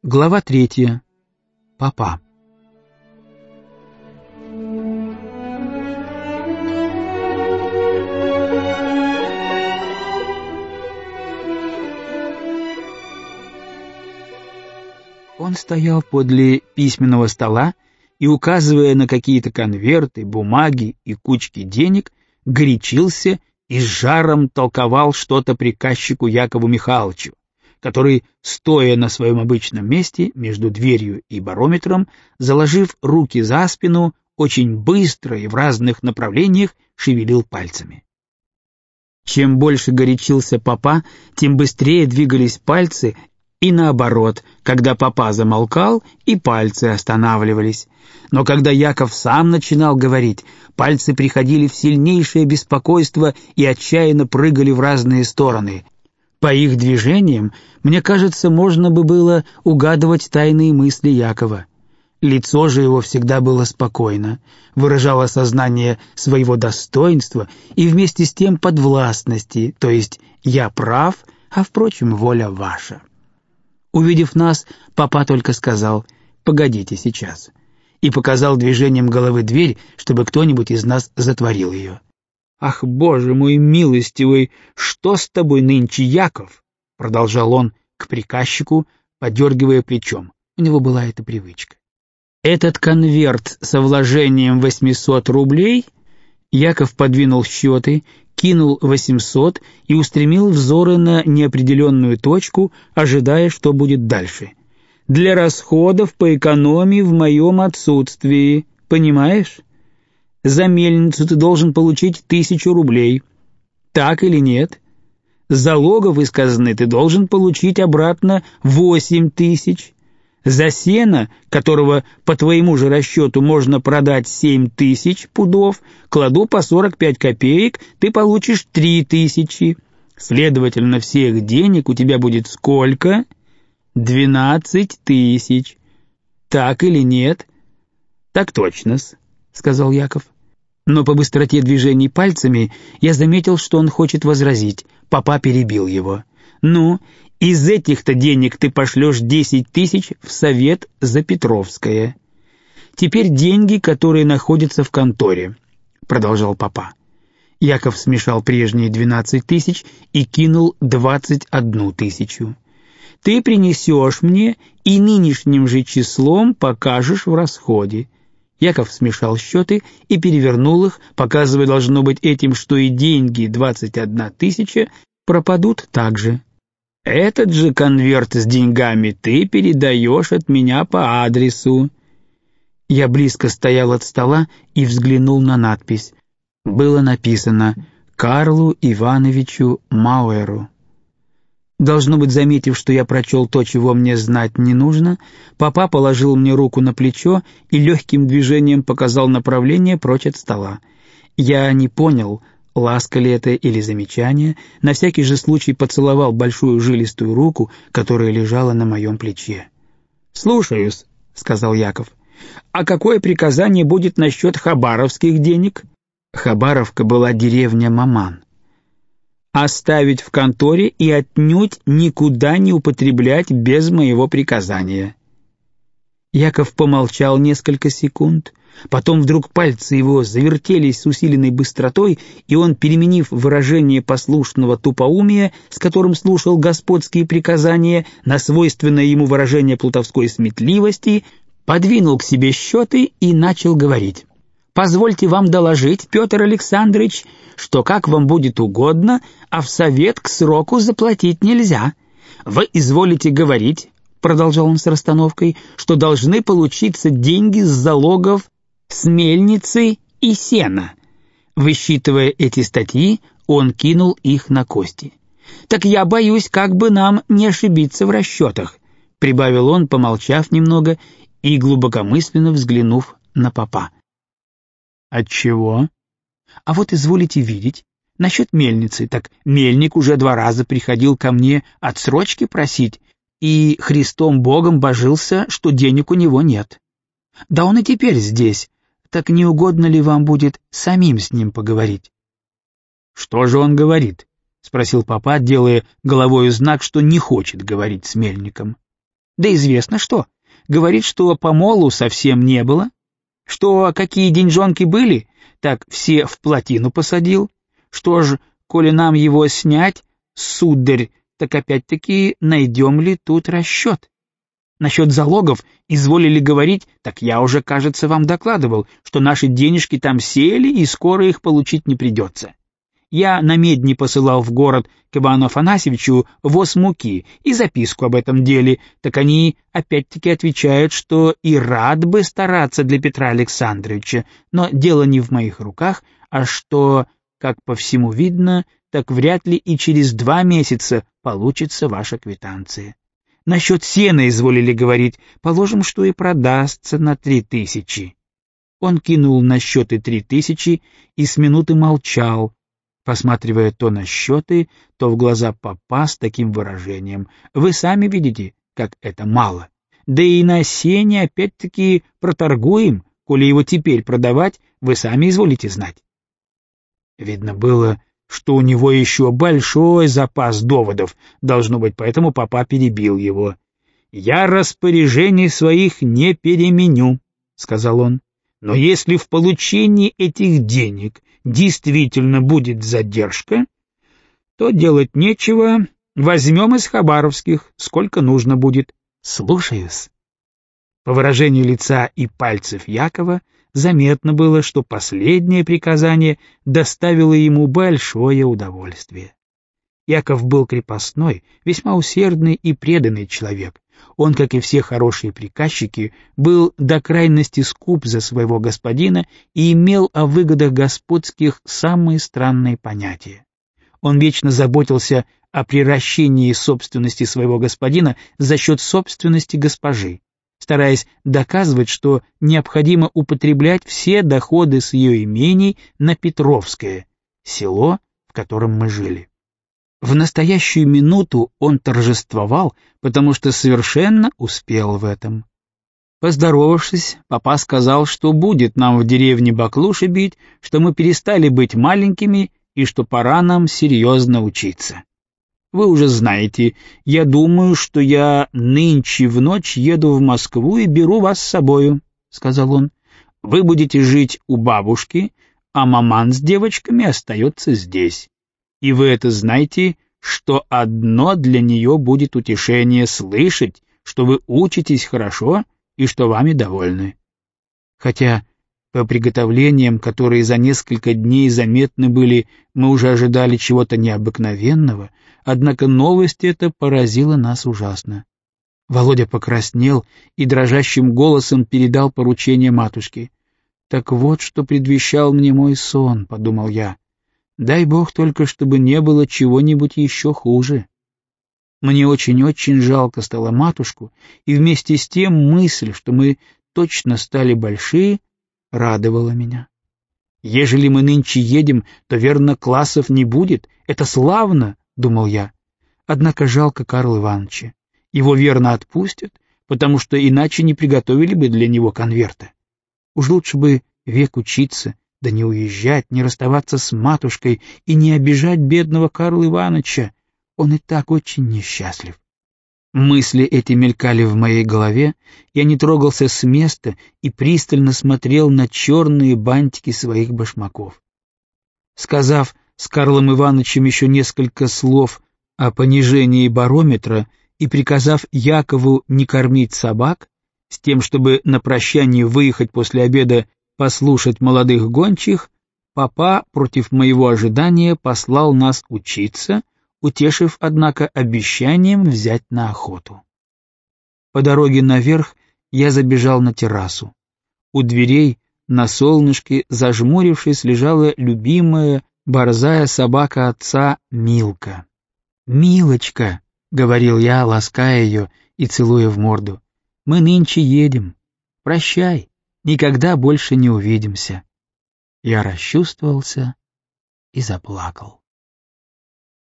Глава 3. Папа. Он стоял подле письменного стола и, указывая на какие-то конверты, бумаги и кучки денег, горячился и с жаром толковал что-то приказчику Якову Михайловичу, который, стоя на своем обычном месте между дверью и барометром, заложив руки за спину, очень быстро и в разных направлениях шевелил пальцами. Чем больше горячился папа, тем быстрее двигались пальцы, и наоборот, когда папа замолкал, и пальцы останавливались. Но когда Яков сам начинал говорить, пальцы приходили в сильнейшее беспокойство и отчаянно прыгали в разные стороны. По их движениям, мне кажется, можно бы было угадывать тайные мысли Якова. Лицо же его всегда было спокойно, выражало сознание своего достоинства и вместе с тем подвластности, то есть «я прав, а, впрочем, воля ваша». Увидев нас, папа только сказал «погодите сейчас» и показал движением головы дверь, чтобы кто-нибудь из нас затворил ее. «Ах, Боже мой милостивый, что с тобой нынче, Яков?» — продолжал он к приказчику, подергивая плечом. У него была эта привычка. Этот конверт со вложением 800 рублей Яков подвинул счеты, кинул 800 и устремил взоры на неопределенную точку, ожидая, что будет дальше. «Для расходов по экономии в моем отсутствии, понимаешь? За мельницу ты должен получить 1000 рублей. Так или нет? Залогов из казны ты должен получить обратно 8000. За сено, которого по твоему же расчету можно продать 7000 пудов, кладу по 45 копеек, ты получишь 3000. Следовательно, всех денег у тебя будет сколько? 12 000. Так или нет?» «Так точно-с», — сказал Яков. Но по быстроте движений пальцами я заметил, что он хочет возразить. Папа перебил его. «Ну, из этих-то денег ты пошлешь 10 000 в совет за Петровское. Теперь деньги, которые находятся в конторе», — продолжал папа. Яков смешал прежние 12 000 и кинул 21 000. «Ты принесешь мне и нынешним же числом покажешь в расходе». Яков смешал счеты и перевернул их, показывая, должно быть, этим, что и деньги 21 000 пропадут также. «Этот же конверт с деньгами ты передаешь от меня по адресу». Я близко стоял от стола и взглянул на надпись. Было написано «Карлу Ивановичу Мауэру». Должно быть, заметив, что я прочел то, чего мне знать не нужно, папа положил мне руку на плечо и легким движением показал направление прочь от стола. Я не понял, ласка ли это или замечание, на всякий же случай поцеловал большую жилистую руку, которая лежала на моем плече. «Слушаюсь», — сказал Яков. «А какое приказание будет насчет хабаровских денег?» Хабаровка была деревня Маман. «Оставить в конторе и отнюдь никуда не употреблять без моего приказания». Яков помолчал несколько секунд, потом вдруг пальцы его завертелись с усиленной быстротой, и он, переменив выражение послушного тупоумия, с которым слушал господские приказания, на свойственное ему выражение плутовской сметливости, подвинул к себе счеты и начал говорить. «Позвольте вам доложить, Петр Александрович, что как вам будет угодно, а в совет к сроку заплатить нельзя. Вы изволите говорить, — продолжал он с расстановкой, — что должны получиться деньги с залогов с мельницы и сена». Высчитывая эти статьи, он кинул их на кости. «Так я боюсь, как бы нам не ошибиться в расчетах», — прибавил он, помолчав немного и глубокомысленно взглянув на папа. «Отчего?» «А вот изволите видеть, насчет мельницы, так мельник уже 2 раза приходил ко мне отсрочки просить, и Христом Богом божился, что денег у него нет. Да он и теперь здесь, так не угодно ли вам будет самим с ним поговорить?» «Что же он говорит?» — спросил папа, делая головою знак, что не хочет говорить с мельником. Да известно что. Говорит, что помолу совсем не было, что какие деньжонки были, так все в плотину посадил. Что ж, коли нам его снять, сударь, так опять-таки найдем ли тут расчет? Насчет залогов изволили говорить, так я уже, кажется, вам докладывал, что наши денежки там сели и скоро их получить не придется. Я на медни посылал в город к Ивану Афанасьевичу воз муки и записку об этом деле, так они опять-таки отвечают, что и рад бы стараться для Петра Александровича, но дело не в моих руках, а что, как по всему видно, так вряд ли и через 2 месяца получится ваша квитанция. Насчет сена изволили говорить, положим, что и продастся на 3000. Он кинул на счеты 3000 и с минуты молчал, посматривая то на счеты, то в глаза попа с таким выражением. Вы сами видите, как это мало. Да и на сене опять-таки проторгуем, коли его теперь продавать, вы сами изволите знать. Видно было, что у него еще большой запас доводов, должно быть, поэтому папа перебил его. «Я распоряжений своих не переменю», — сказал он. «Но если в получении этих денег действительно будет задержка, то делать нечего, возьмем из хабаровских, сколько нужно будет. Слушаюсь». По выражению лица и пальцев Якова заметно было, что последнее приказание доставило ему большое удовольствие. Яков был крепостной, весьма усердный и преданный человек. Он, как и все хорошие приказчики, был до крайности скуп за своего господина и имел о выгодах господских самые странные понятия. Он вечно заботился о приращении собственности своего господина за счет собственности госпожи, стараясь доказывать, что необходимо употреблять все доходы с ее имений на Петровское, село, в котором мы жили. В настоящую минуту он торжествовал, потому что совершенно успел в этом. Поздоровавшись, папа сказал, что будет нам в деревне баклуши бить, что мы перестали быть маленькими и что пора нам серьезно учиться. Вы уже знаете, я думаю, что я нынче в ночь еду в Москву и беру вас с собою, — сказал он. Вы будете жить у бабушки, а маман с девочками остается здесь. И вы это знаете, что одно для нее будет утешение слышать, что вы учитесь хорошо и что вами довольны. Хотя по приготовлениям, которые за несколько дней заметны были, мы уже ожидали чего-то необыкновенного, однако новость эта поразила нас ужасно. Володя покраснел и дрожащим голосом передал поручение матушке. «Так вот, что предвещал мне мой сон», — подумал я. «Дай Бог только, чтобы не было чего-нибудь еще хуже». Мне очень-очень жалко стало матушку, и вместе с тем мысль, что мы точно стали большие, радовала меня. «Ежели мы нынче едем, то, верно, классов не будет. Это славно», — думал я. Однако жалко Карла Ивановича. Его верно отпустят, потому что иначе не приготовили бы для него конверта. Уж лучше бы век учиться, да не уезжать, не расставаться с матушкой и не обижать бедного Карла Ивановича. Он и так очень несчастлив. Мысли эти мелькали в моей голове, я не трогался с места и пристально смотрел на черные бантики своих башмаков. Сказав с Карлом Ивановичем еще несколько слов о понижении барометра и приказав Якову не кормить собак, с тем, чтобы на прощание выехать после обеда послушать молодых гончих, папа против моего ожидания послал нас учиться, утешив, однако, обещанием взять на охоту. По дороге наверх я забежал на террасу. У дверей, на солнышке, зажмурившись, лежала любимая борзая собака отца Милка. «Милочка», — говорил я, лаская ее и целуя в морду, — «мы нынче едем. Прощай, никогда больше не увидимся». Я расчувствовался и заплакал.